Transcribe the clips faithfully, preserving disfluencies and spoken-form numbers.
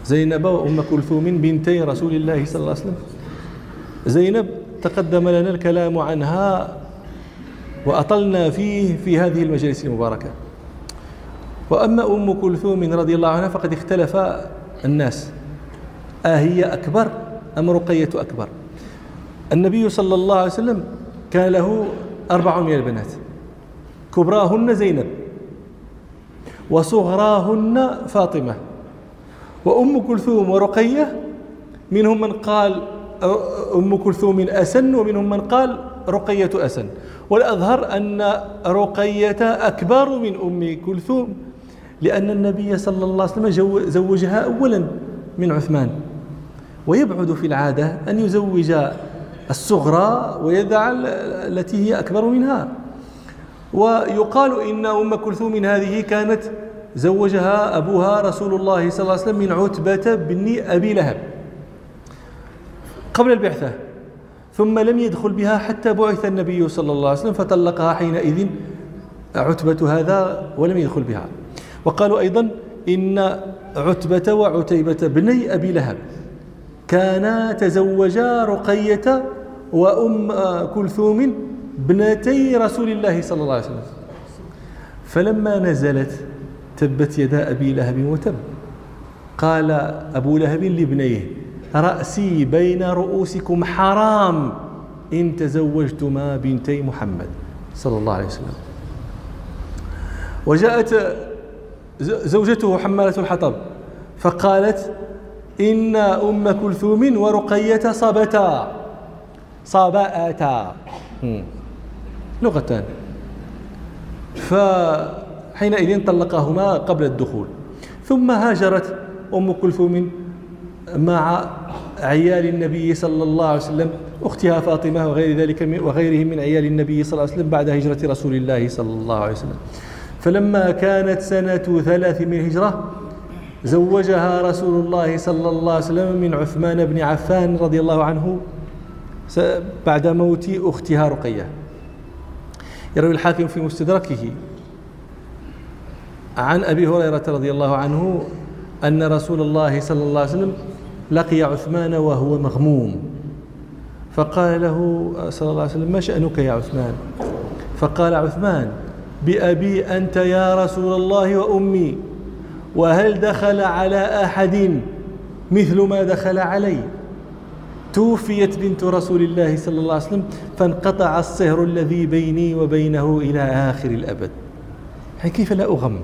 زينب وأم كلثوم بنتي رسول الله صلى الله عليه وسلم. زينب تقدم لنا الكلام عنها وأطلنا فيه في هذه المجالس المباركة. وأما أم كلثوم رضي الله عنها فقد اختلف الناس، أهي أكبر أم رقية أكبر؟ النبي صلى الله عليه وسلم كان له أربع من البنات، كبراهن زينب وصغراهن فاطمة وأم كلثوم ورقية. منهم من قال أم كلثوم أسن ومنهم من قال رقية أسن، والأظهر أن رقية أكبر من أم كلثوم، لأن النبي صلى الله عليه وسلم زوجها أولا من عثمان، ويبعد في العادة أن يزوج الصغرى ويدع التي هي أكبر منها. ويقال إن أم كلثوم هذه كانت زوجها أبوها رسول الله صلى الله عليه وسلم من عتبة بن أبي لهب قبل البعثة، ثم لم يدخل بها حتى بعث النبي صلى الله عليه وسلم، فطلقها حينئذ عتبة هذا ولم يدخل بها. وقالوا أيضا إن عتبة وعتيبة بني أبي لهب كانا تزوجا رقية وأم كلثوم ابنتي رسول الله صلى الله عليه وسلم. فلما نزلت تبت يدا أبي لهب وتب، قال أبو لهب لابنيه رأسي بين رؤوسكم حرام إن تزوجتما بنتي محمد صلى الله عليه وسلم. وجاءت زوجته حمالة الحطب فقالت إن أم كلثوم ورقية صابتا صاباتا لغتان، فحينئذ طلقهما قبل الدخول. ثم هاجرت أم كلثوم مع عيال النبي صلى الله عليه وسلم، أختها فاطمة وغير ذلك وغيرهم من عيال النبي صلى الله عليه وسلم بعد هجرة رسول الله صلى الله عليه وسلم. فلما كانت سنة ثلاث من الهجرة زوجها رسول الله صلى الله عليه وسلم من عثمان بن عفان رضي الله عنه بعد موت أختها رقية. يروي الحاكم في مستدركه عن أبي هريرة رضي الله عنه أن رسول الله صلى الله عليه وسلم لقي عثمان وهو مغموم، فقال له صلى الله عليه وسلم ما شأنك يا عثمان؟ فقال عثمان بأبي أنت يا رسول الله وأمي، وهل دخل على أحد مثل ما دخل علي؟ توفيت بنت رسول الله صلى الله عليه وسلم فانقطع الصهر الذي بيني وبينه إلى آخر الأبد، كيف لا أغم؟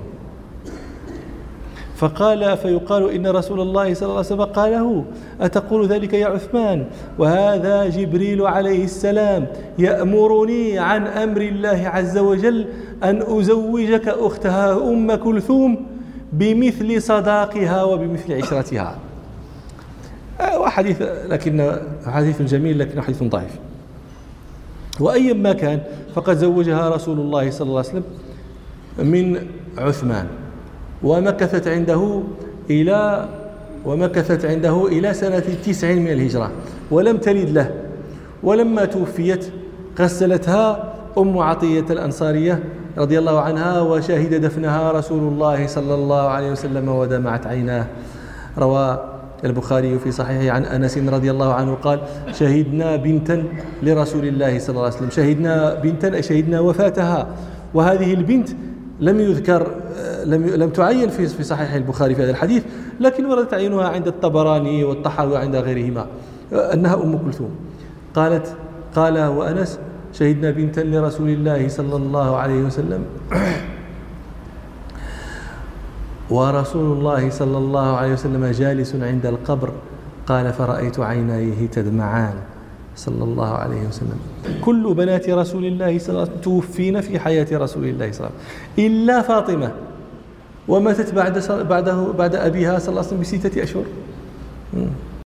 فقال فيقال إن رسول الله صلى الله عليه وسلم قاله أتقول ذلك يا عثمان؟ وهذا جبريل عليه السلام يأمرني عن أمر الله عز وجل أن أزوجك أختها أم كلثوم بمثل صداقها وبمثل عشرتها. وحديث لكن حديث جميل لكن حديث ضعيف. وأيا ما كان فقد زوجها رسول الله صلى الله عليه وسلم من عثمان، ومكثت عنده إلى ومكثت عنده إلى سنة تسع من الهجرة ولم تلد له. ولما توفيت غسلتها أم عطية الأنصارية رضي الله عنها وشهد دفنها رسول الله صلى الله عليه وسلم ودمعت عيناه. روى البخاري في صحيحه عن أنس رضي الله عنه قال شهدنا بنتا لرسول الله صلى الله عليه وسلم، شهدنا بنتا شهدنا وفاتها، وهذه البنت لم يذكر لم لم تعين في في صحيح البخاري في هذا الحديث، لكن وردت عينها عند الطبراني والطحاوي وعند غيرهما أنها أم كلثوم. قالت قال وأنس شهدنا بنتا لرسول الله صلى الله عليه وسلم ورسول الله صلى الله عليه وسلم جالس عند القبر، قال فرأيت عينيه تدمعان صلى الله عليه وسلم. كل بنات رسول الله صلى الله عليه وسلم توفين في حياة رسول الله صلى الله عليه وسلم إلا فاطمة، وماتت بعد بعده بعد أبيها صلى الله عليه وسلم بستة أشهر.